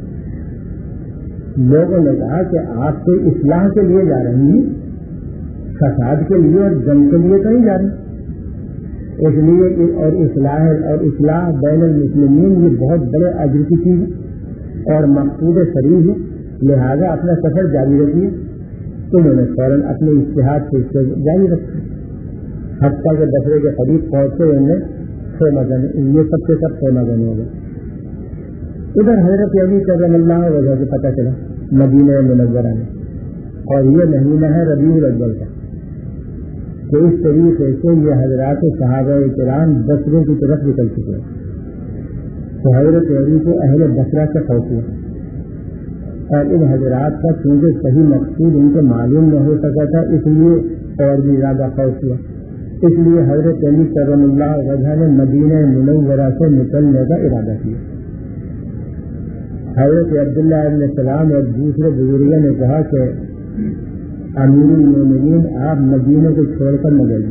لوگوں نے کہا کہ آپ تو اصلاح کے لیے جا رہی ہیں، فساد کے لیے اور جنگ کے لیے کہیں جا رہی ہیں، اس لیے اور اصلاح اور اصلاح بین المسلمین یہ بہت بڑے اجر کی چیز اور مقصود شریف ہے، لہذا اپنا سفر جاری رکھیے۔ انہوں نے فوراً اپنے اجتہاد سے اس کو جاری رکھا، حتیٰ کہ بصرے کے قریب پہنچے انہوں نے خیمہ گن، یہ سب کے سب خیمہ گن ہو گئے۔ ادھر حضرت علی کرم اللہ وجہ سے پتہ چلا مدینہ منورہ میں، اور یہ مہینہ ہے ربیع الاول کا، کہ اس طریقے سے یہ حضرات صحابہ کرام بصرے کی طرف نکل چکے، تو حضرت علی کو اہل بصرہ سے خوف ہوا، اور ان حضرات کا چونکہ صحیح مقصود ان کو معلوم نہ ہو سکا تھا، اس لیے اور بھی زیادہ خوف ہوا۔ اس لیے حضرت علی کرم اللہ وجہ نے مدینہ منورہ سے نکلنے کا ارادہ کیا۔ حضرت عبداللہ ابن سلام اور دوسرے بزرگوں نے کہا کہ امیر المومنین آپ مدینہ کو چھوڑ کر نہ جائیے،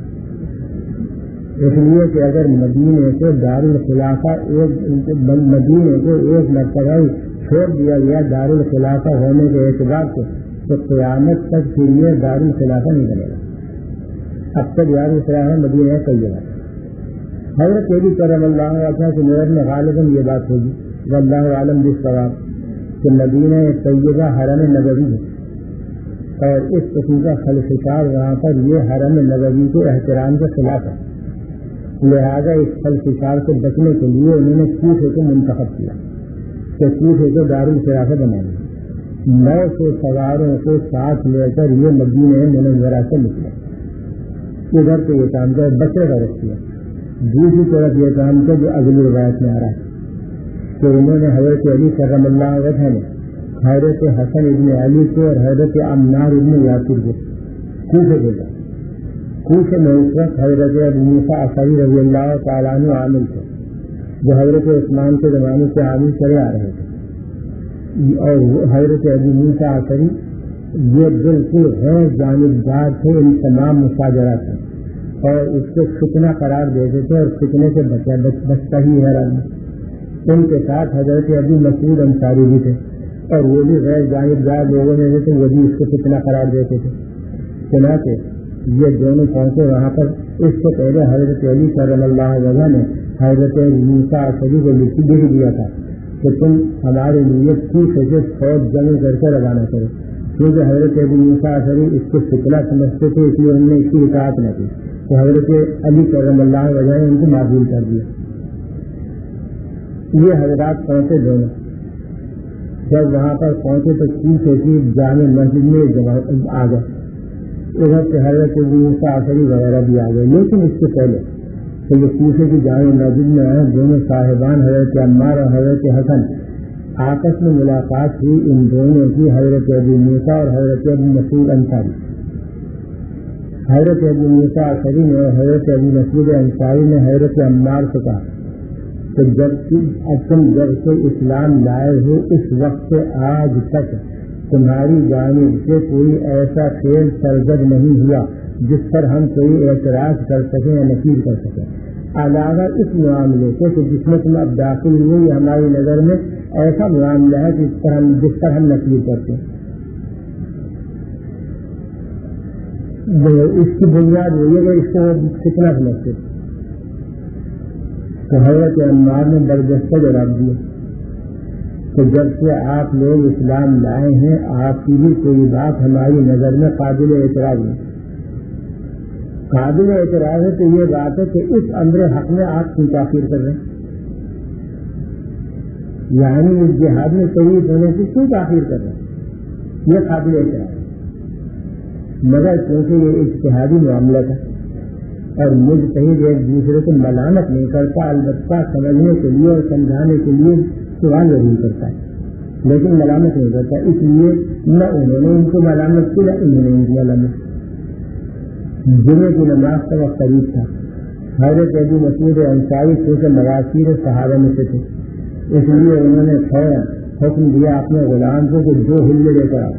اس لیے کہ اگر مدینہ سے دارالخلافہ ایک مدینہ کو ایک مرتبہ چھوڑ دیا گیا دارالخلافہ ہونے کے اعتبار سے، تو قیامت تک پھر یہ دارالخلافہ نہیں بنے گا۔ اب تک دارالخلافہ مدینہ طیبہ۔ حضرت علی کرم اللہ وجہ کے میرے میں غالباً یہ بات ہوگی، واللہ عالم بالصواب، کہ مدینہ طیبہ حرم نبوی ہے، اور اس قسم کا خلفشار وہاں پر یہ حرم نبوی کے احترام کے خلاف ہے، لہذا اس خلفشار سے بچنے کے لیے انہوں نے کوفے کو منتخب کیا کہ کوفے کو دارالخلافہ بنانا۔ نو سو سواروں کو ساتھ لے کر یہ مدینہ منورہ سے نکلے، ادھر سے یہ کام کیا بچے کا رکھ کیا، دوسری طرف یہ کام کیا جو اگلی روایت میں آ رہا ہے کہ انہوں نے حضرت علی کرم اللہ وجہ نے حضرت حسن ابن علی کو اور حضرت عمار ابن یاسر کو کوفے بھیجا۔ کوفے میں اس وقت حضرت ابو موسیٰ اشعری رضی اللہ تعالیٰ عنہ عامل تھے، جو حضرت عثمان کے زمانے سے عامل چلے آ رہے تھے، اور حضرت ابو موسیٰ اشعری یہ بالکل غیر جانبدار تھے ان تمام مشاجرات سے، اور اس کو فتنہ قرار دیتے تھے، اور فتنے سے بچا بچتا ہی ہے رہا۔ ان کے ساتھ حضرت ابو مسعود انصاری بھی تھے، اور وہ بھی غیر جانبدار لوگوں نے تھے، وہ بھی اس کو فتنہ قرار دیتے تھے۔ چنانچہ یہ دونوں پہنچے وہاں پر۔ اس سے پہلے حضرت علی کرم اللہ وجہ نے حضرت موسیٰ اشعری کو لکھ بھی دیا تھا کہ تم ہمارے لیے کوفے سے فوج جمع کر کے روانہ کرو، کیونکہ حضرت ابو موسیٰ اشعری اس کو فتنہ سمجھتے تھے، اس لیے انہوں نے اس کی اطاعت نہ کی، تو حضرت علی کرم اللہ وجہ نے ان کو معذور کر دیا۔ یہ حضرات پہنچے دونوں، جب وہاں پر پہنچے تو کوفے کی جامع مسجد میں جمع آ گئے، ادھر سے حضرت ابو موسیٰ اشعری وغیرہ بھی آ گئے۔ لیکن اس سے پہلے تو یہ کوفے کی جامع مسجد میں آئے دونوں صاحبان حضرت عمار اور حضرت حسن، آپس میں ملاقات ہوئی ان دونوں کی، حضرت ابو موسیٰ اور حضرت ابو مسعود انصاری۔ حضرت ابو موسیٰ اشعری نے اور حضرت ابو مسعود انصاری نے حضرت عمار سے کہا کہ جب تم جب سے اسلام لائے ہو اس وقت سے آج تک تمہاری جانب سے کوئی ایسا خیر سرزد نہیں ہوا جس پر ہم کوئی اعتراض کر سکیں یا نفی کر سکیں، علاوہ اس معاملے سے کہ جس میں تم اب داخل ہوئے یہ ہماری نظر میں ایسا معاملہ ہے جس پر ہم جس پر ہم نفی کرتے ہیں۔ اس کی بنیاد وہی ہے کہ اس کو کتنا سمجھتے، تو حضرت عمار نے برجستہ جواب دیا کہ جب سے آپ لوگ اسلام لائے ہیں آپ کی بھی کوئی بات ہماری نظر میں قابل اعتراض ہے۔ قابل اعتراض ہے تو یہ بات ہے کہ اس امر حق میں آپ کیوں تاخیر کر رہے ہیں، یعنی اس جہاد میں شریک ہونے سے کیوں تاخیر کر رہے ہیں، یہ قابل اعتراض ہے۔ مگر کیونکہ یہ اجتہادی معاملہ تھا اور مجتہد ایک دوسرے کو ملامت نہیں کرتا، البتہ سمجھنے کے لیے اور سمجھانے کے لیے سوال ضرور کرتا ہے لیکن ملامت نہیں کرتا، اس لیے نہ انہوں نے ان کو ملامت کی نہ انہوں نے ان کی ملامت۔ جمعے کی نماز کا وقت قریب تھا، حضرت ابو مسعود انصاری کیونکہ مواسیر صحابہ میں سے تھے، اس لیے انہوں نے فوراً حکم دیا اپنے غلام کو کہ دو ہلے لے کر آؤ،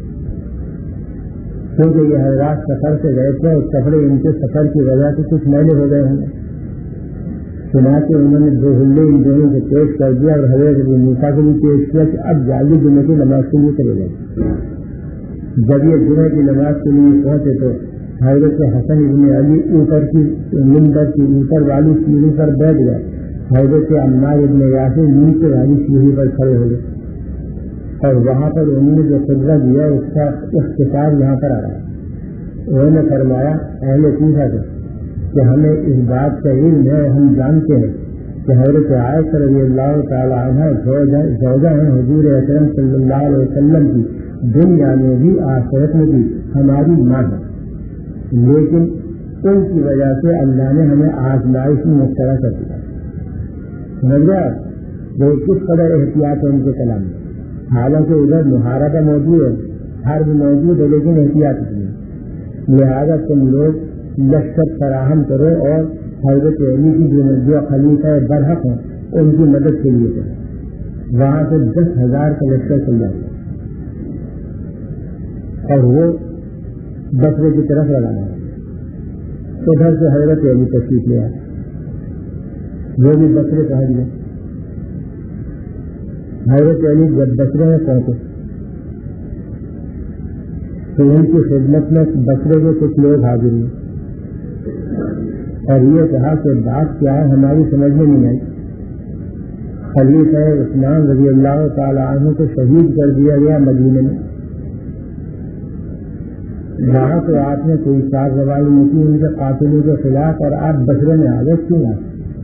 کیونکہ یہ حضرات سفر سے گئے تھے اور کپڑے ان کے سفر کی وجہ سے کچھ میلے ہو گئے ہوں گے۔ چنانچہ انہوں نے دو ہلے ان دونوں کو پیش کر دیا اور حضرت ابو موسیٰ کو بھی پیش کیا کہ اب جلدی جمعے کی نماز کے لیے چلے گئے۔ جب یہ جمعے کی نماز کے لیے پہنچے تو حضرت حسن ابن علی اوپر کی منبر کی اوپر والی سیڑھی پر بیٹھ گئے، حضرت عمار ابن یاسر نیچے والی سیڑھی پر کھڑے ہو گئے۔ اور وہاں پر انہوں نے جو خطبہ دیا اس کا اختصار یہاں پر آ رہا ہے. انہوں نے فرمایا اہل کوفہ سے کہ ہمیں اس بات کا علم ہے, ہم جانتے ہیں کہ حضرت عائشہ رضی اللہ تعالی عنہ زوجہ ہیں حضور اکرم صلی اللہ علیہ وسلم کی, دنیا میں بھی آخرت میں بھی ہماری ماں ہے, لیکن ان کی وجہ سے اللہ نے ہمیں آزمائش میں مبتلا کر دیا. سمجھ گیا وہ کس قدر احتیاط ہے ان کے کلام میں. حالانکہ ادھر محاربہ موجود ہے, حرب موجود ہے, لیکن احتیاط نہیں ہے. لہٰذا تم لوگ لشکر فراہم کرو اور حضرت علی کی جو جو خلیفہ برحق ہیں ان کی مدد کے لیے کرو. وہاں سے دس ہزار کا لشکر چل جاتا اور وہ بصرے کی طرف لگانا ہے. ادھر سے حضرت علی تشریف لے آئے, وہ بھی بصرے پہنچ گئے. حضرت علی جب بصرے میں پہنچے تو ان کی خدمت میں بصرے کے کچھ لوگ حاضر ہوئے اور یہ کہا کہ بات کیا ہے ہماری سمجھ میں نہیں آئی. خلیفہ عثمان رضی اللہ تعالی عنہ کو شہید کر دیا گیا مدینے میں. وہاں تو آپ نے کوئی کارروائی نہیں کی ان کے قاتلوں کے خلاف اور آپ بصرے میں آ گئے کیوں آئے؟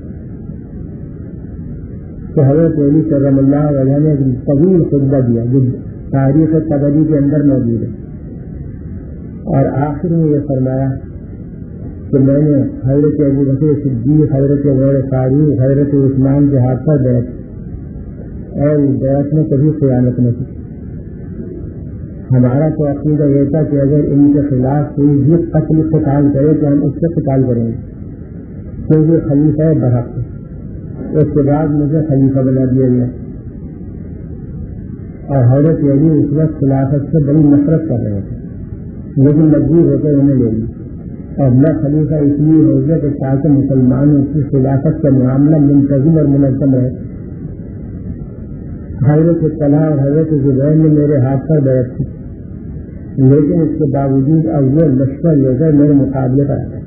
تو حضرت علی کرم اللہ وجہ نے ایک طویل خطبہ دیا جو تاریخ طبری کے اندر موجود ہے, اور آخر میں یہ فرمایا کہ میں نے حضرت ابو بکر صدیق, حضرت غیر فاروق, حضرت عثمان کے ہاتھ پر بیعت اور اس بیعت میں کبھی خیانت نہ کی. ہمارا تو عقیدہ یہ تھا کہ اگر ان کے خلاف کوئی بھی قتل قتال کرے تو ہم اس سے قتال کریں گے کیونکہ خلیفہ برحق ہے. اس کے بعد مجھے خلیفہ بنا دیا گیا اور حضرت علی اس وقت خلافت سے بڑی نفرت کر رہے تھے, لیکن مجبور ہو کر انہیں لے لی. اور میں خلیفہ اس لیے ہو گیا کہ تاکہ مسلمانوں کی خلافت کا معاملہ منتظم اور منظم رہے. حضرت طلحہ اور حضرت زبیر نے میرے ہاتھ پر بیعت کی, لیکن اس کے باوجود اب وہ لشکر لے کر میرے مقابلے پر آ گئے.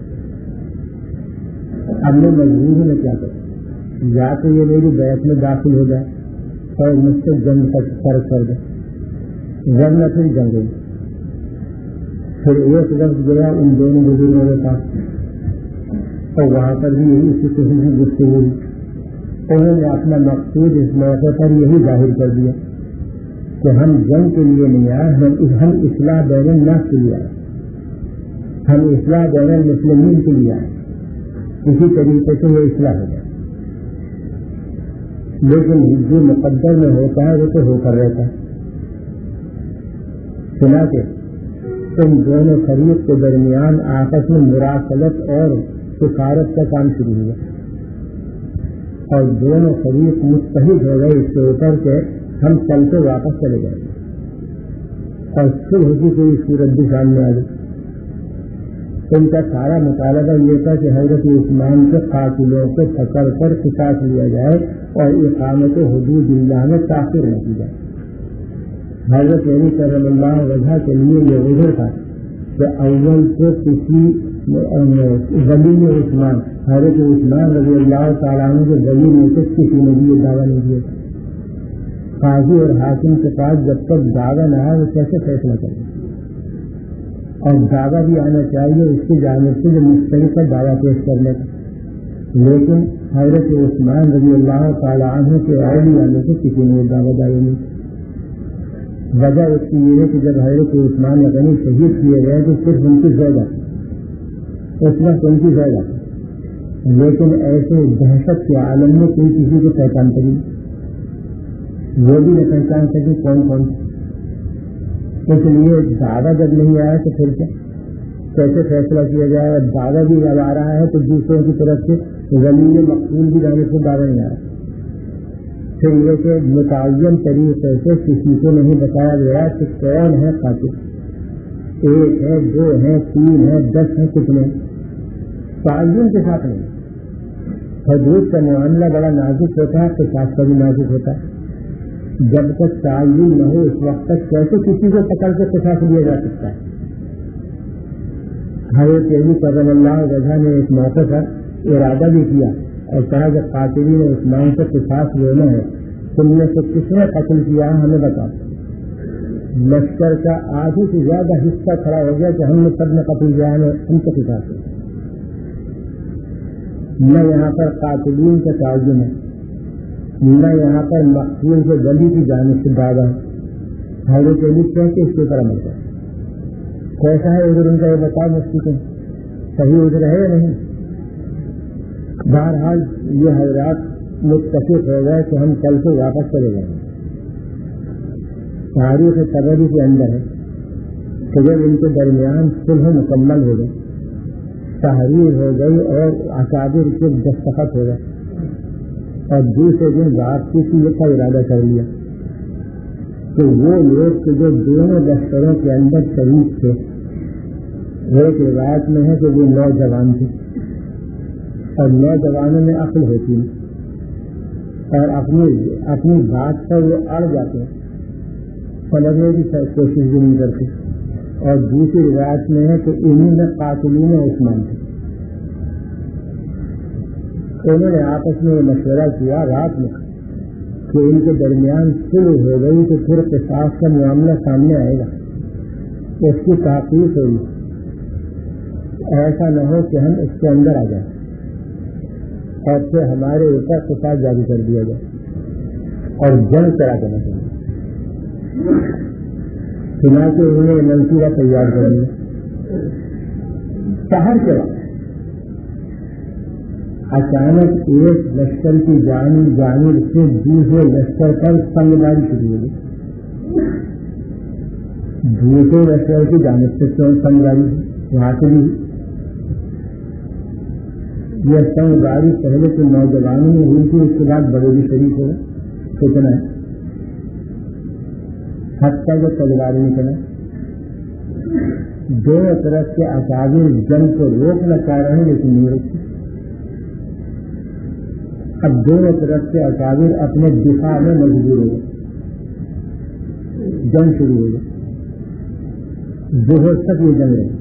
اب میں مجبور ہوں میں کیا کروں, یا تو یہ میری بیعت میں داخل ہو جائے اور مجھ سے جنگ تک فرق کر دے, ورنہ پھر جنگ ہوئی. پھر ایک وقت گیا ان دونوں بزرگوں کے پاس اور وہاں پر بھی یہی اسی قسم کی گفتگو ہوئی. انہوں نے اپنا مقصود اس موقع پر یہی ظاہر کر دیا کہ ہم جنگ کے لیے نہیں آئے, ہم ہم اصلاح بین الناس کے لیے آئے, ہم اصلاح بین المسلمین کے لیے آئے. اسی طریقے سے یہ اصلاح ہو جائے. لیکن جو مقدر میں ہوتا ہے وہ تو ہو کر رہتا ہے. سنا کہ ان دونوں فریق کے درمیان آپس میں مراسلت اور سفارت کا کام شروع ہوا اور دونوں فریق متحد ہو گئے اس کے اوپر کہ ہم کل سے واپس چلے گئے اور صلح کی کوئی صورت بھی سامنے آ گئی. ان کا سارا مطالبہ یہ تھا کہ حضرت عثمان کے قاتلوں کو پکڑ کر قصاص لیا جائے اور اقامت حدود اللہ میں تاخیر نہ کی جائے. حضرت علی کرم اللہ وجہ کے لیے یہ وجہ تھا کہ اول کو کسی ولی عثمان حضرت عثمان رضی اللہ تعالیٰ عنہ کے ولی میں سے کسی نے بھی یہ دعویٰ نہیں دیا. قاضی اور حاکم کے پاس جب تک دعویٰ نہ آئے وہ کیسے فیصلہ کریں, اور دعویٰ بھی آنا چاہیے اس کی جانب سے جو مستقل دعویٰ پیش کرنے کا. لیکن حضرت عثمان رضی اللہ تعالیٰ عنہ کے علی آنے سے کسی نے دعویٰ دائی نہیں. وجہ اس کی یہ ہے کہ جب حضرت عثمان غنی شہید کیے گئے تو صرف ان کی زیادہ اس وقت ان کی زیادہ, لیکن ایسے دہشت کے عالم میں کوئی کسی کو پہچان سکے, وہ بھی نہ پہچان سکے کون کون. اس لیے دعویٰ جب نہیں آیا تو پھر کیا کیسے فیصلہ کیا جائے؟ دعویٰ بھی جب آ رہا ہے تو دوسروں کی طرف سے زمین مقبول بھی جانے سے دعویٰ نہیں آ رہا. پھر یہ کہ متعین طریقے سے کسی کو نہیں بتایا گیا کہ کون ہے قاتل, ایک ہے, دو ہے, تین ہے, دس ہے, کتنے, تعین کے ساتھ نہیں. حدود کا معاملہ بڑا نازک ہوتا ہے, قصاص کا بھی نازک ہوتا ہے. جب تک تعین نہ ہو اس وقت تک کیسے کسی کو پکڑ کے قصاص لیا جا سکتا ہے؟ حضرت علی کرم اللہ وجہ نے ایک موقع پر ارادہ بھی کیا اور کہا کہ قاتلین عثمان سے قصاص لینا ہے, تم نے سے کس نے قتل کیا ہمیں بتا. لشکر کا آدھی سے زیادہ حصہ کھڑا ہو گیا کہ ہم نے سب نے قتل کیا ہے ان کو پتا سے نہ یہاں پر قاتلین کا تعین ہے، نہ یہاں پر مقتول سے ولی کی جانب سے دعویٰ ہے۔ حضرت علی کہتے اس کے اوپر عمل کریں۔ کیسا ہے ادھر ان کا یہ بتاؤ مفتی کو، صحیح ادھر ہے یا نہیں؟ بہرحال یہ حضرات متفق ہو گئے کہ ہم کل سے واپس چلے جائیں گے۔ تاریخ تبری کے اندر ہے کہ جب ان کے درمیان صلح مکمل ہو گئی، تحریر ہو گئی اور اکابر کے دستخط ہو گئے اور دوسرے دن واپسی کی یہ کا ارادہ کر لیا کہ وہ لوگ کہ جو دونوں لشکروں کے اندر شریک تھے، ایک روایت میں ہے کہ وہ نوجوان تھے اور نوجوانوں میں عقل ہوتی ہے اور اپنی اپنی بات پر وہ اڑ جاتے ہیں، پلٹنے کی کوشش بھی نہیں کرتے، اور دوسری روایت میں ہے کہ انہیں میں قاتلین عثمان تھے۔ انہوں نے آپس میں یہ مشورہ کیا رات میں کہ ان کے درمیان صلح ہو گئی تو پھر قصاص کا معاملہ سامنے آئے گا، اس کی تحقیق ہوئی، ایسا نہ ہو کہ ہم اس کے اندر آ جائیں اور پھر ہمارے اوپر قصاص جاری کر دیا جائے اور جنگ کرا دینا چاہیے۔ چنانچہ انہوں نے منصوبہ تیار کر لیا۔ سحر کے وقت اچانک ایک لشکر کی جانب جانب سے دوسرے لشکر پر سنگباری شروع ہو گئی، دوسرے لشکر کی جانب سے سنگباری وہاں سے بھی یہ سنگباری پہلے کے نوجوانوں میں ہوئی تھی، اس کے بعد بڑے بھی شریک ہو کتنا ہے حتیٰ جو تلواریں نکلا، دونوں طرف کے اکابر جنگ کو روکنا چاہ رہے ہیں لیکن نہیں روکتے۔ اب دونوں طرف سے اکابر اپنے دفاع میں مجبور ہو گئے، جنگ شروع ہو گئی، بہت تک یہ جنگ رہی۔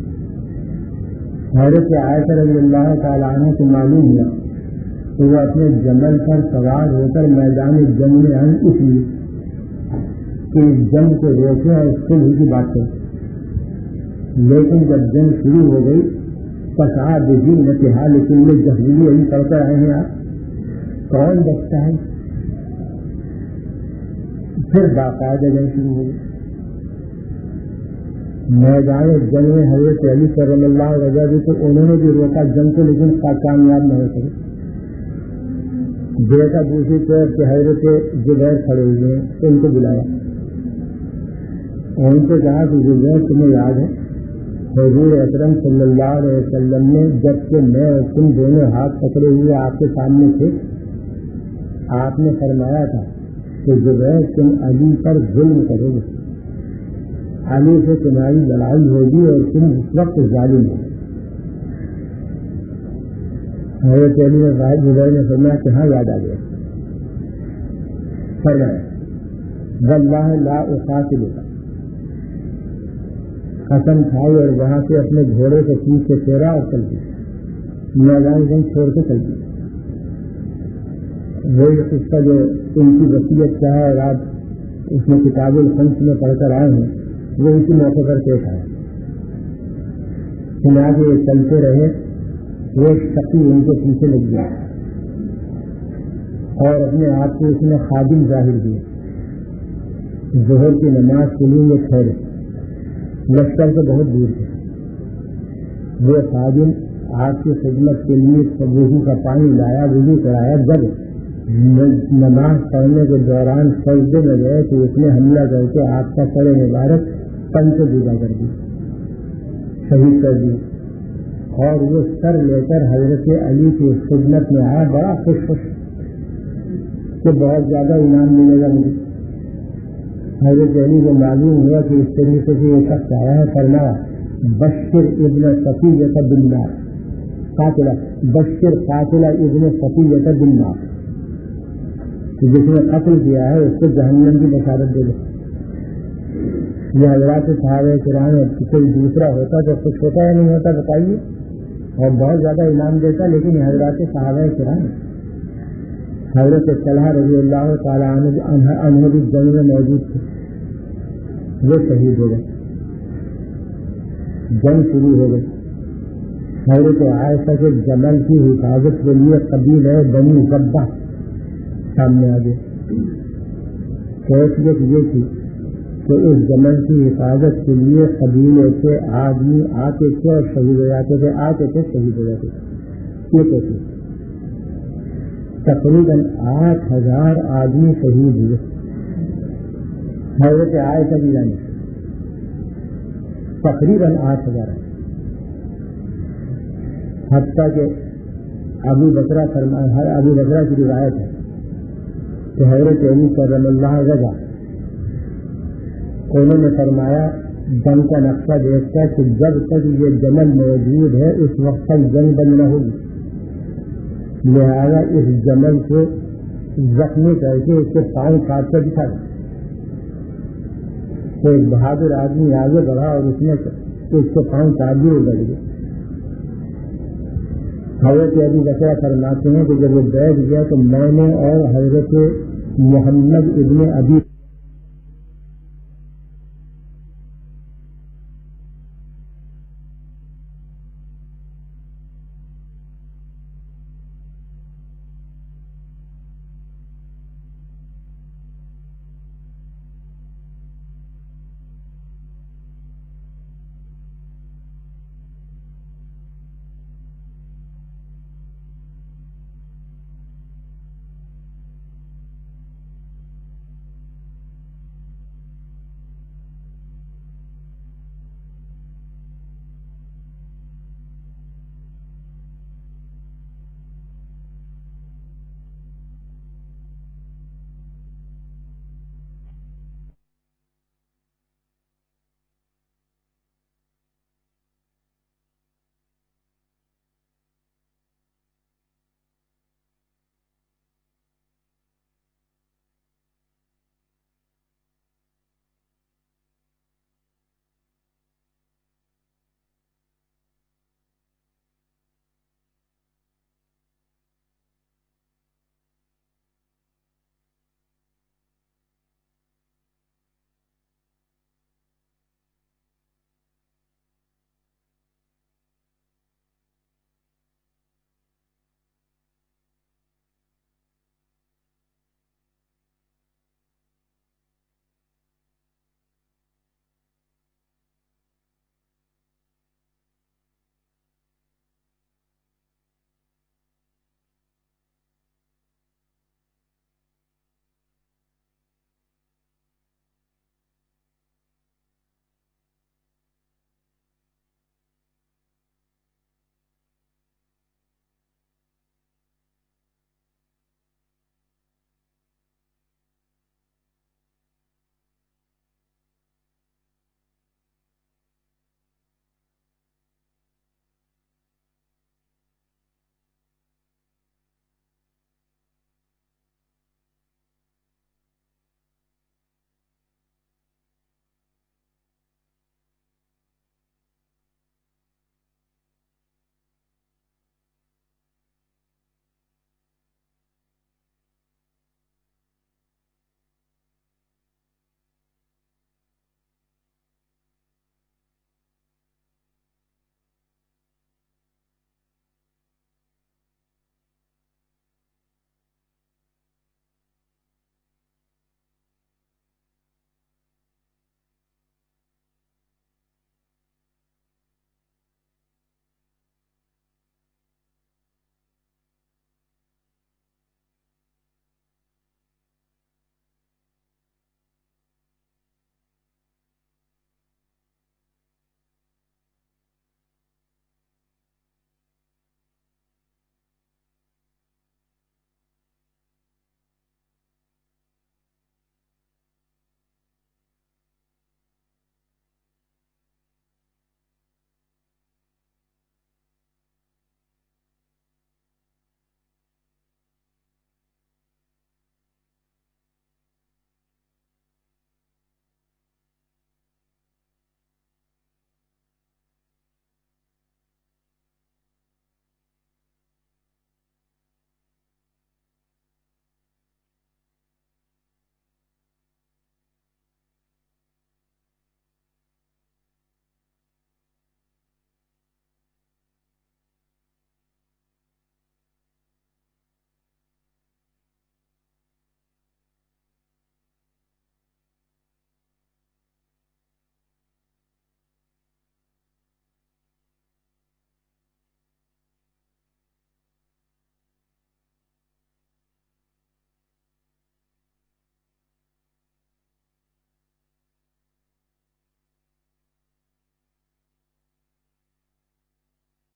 حضرت عائشہ رضی اللہ تعالیٰ عنہ کو معلوم ہوا تو وہ اپنے جمل پر سوار ہو کر میدان جنگ میں آئیں، اس لیے کہ اس جنگ کو روکیں اور صلح کی بات کریں، لیکن جب جنگ شروع ہو گئی پسا بجی نتہا، لیکن یہ جہریلی ابھی پڑھ کر آئے ہیں، آپ کون بچتا ہے؟ پھر باقاعدہ جنگ شروع ہو گئی۔ میدان جنگ میں حضرت علی صلی اللہ علیہ وسلم تو انہوں نے بھی روکا جنگ کو، لیکن کامیاب نہ ہو سکے۔ دیکھا دوسری طرف کہ حضرت زبیر کھڑے ہوئے ہیں تو ان کو بلایا، اور ان سے کہا کہ زبیر تمہیں یاد ہے حضور اکرم صلی اللہ علیہ وسلم نے جب کہ میں اور تم دونوں ہاتھ پکڑے ہوئے آپ کے سامنے تھے، آپ نے فرمایا تھا کہ زبیر تم علی پر ظلم کرو گے، علی سے تمہاری لڑائی ہوگی اور تم اس وقت ظالم ہو۔ حضرت علی نے صاحب زبیر نے فرمایا کہ ہاں یاد آ گیا، فرمایا واللہ لا اقاتلک، قسم کھائی اور وہاں سے اپنے گھوڑے کو پیچھے پھیرا اور چل دی، میدان جنگ چھوڑ کے چل دی۔ وہی اس کا جو ان کی وصیت کیا ہے اور آپ اس میں کتاب الخمس میں پڑھ کر آئے ہیں، وہ اسی موقع پر پیش آئے۔ چنانچہ یہ چلتے رہے، ایک شخص ان کے پیچھے لگ گیا اور اپنے آپ کو اس نے خادم ظاہر کیا۔ ظہر کی نماز کے لیے یہ ٹھہرے، لشکر سے بہت دور تھے۔ وہ خادم آپ کی خدمت کے لیے وضو کا پانی لایا، وضو کرایا، جب نماز پڑھنے کے دوران سجدے میں گئے تو اس نے حملہ کر کے آپ کا سر مبارک پن سے جدا کر دی، شہید کر دی، اور وہ سر لے کر حضرت علی کی خدمت میں آیا، بڑا خوش خوش کہ بہت زیادہ انعام ملے گا مجھے۔ حضرت علی کو معلوم ہوا کہ اس طریقے سے یہ شخص آیا ہے، فرمایا بشر ابن صفیہ بالنار، قاتلہ بشر قاتلہ ابن صفیہ بالنار، جس نے قتل کیا ہے اس کو جہنم کی بشارت دے دے۔ یہ حضرات صحابہ کرام کوئی دوسرا ہوتا تو کچھ ہوتا یا نہیں ہوتا بتائیے، اور بہت زیادہ انعام دیتا، لیکن یہ حضرات صحابہ کرام حضرت طلحہ رضی اللہ تعالیٰ عنہ بھی جنگ میں موجود تھے، وہ شہید ہو گئے، جنگ شروع ہو گئی۔ حضرت عائشہ کے جمل کی حفاظت کے لیے قبیلہ بنی ضبہ سامنے آ گئے۔ کیفیت یہ تھی کہ اس جمل کی حفاظت کے لیے قبیلے کے آدمی آتے تھے اور شہید ہو جاتے تھے، آتے تھے شہید ہو جاتے تھے۔ یہ کیسے؟ تقریباً آٹھ ہزار آدمی شہید ہوئے حضرت عائشہ کی جانب، تقریباً آٹھ ہزار، حتیٰ کہ ابو بکرہ فرمایا، ابو بکرہ کی روایت ہے کہ حضرت علی کرم اللہ وجہ انہوں نے فرمایا جنگ کا نقشہ دیکھتا کہ جب تک یہ جمل موجود ہے اس وقت تک جنگ بند نہ ہوگی، لہذا اس جمل کو زخمی کر کے اس کے پاؤں کاٹ کر دکھا دیں۔ تو ایک بہادر آدمی آگے بڑھا اور اس نے اس کے پاؤں کاٹ دیے، بڑھ گئے۔ حضرت ابو بکر فرماتے ہیں کہ جب وہ بیٹھ گیا تو میں نے اور حضرت محمد ابن ابی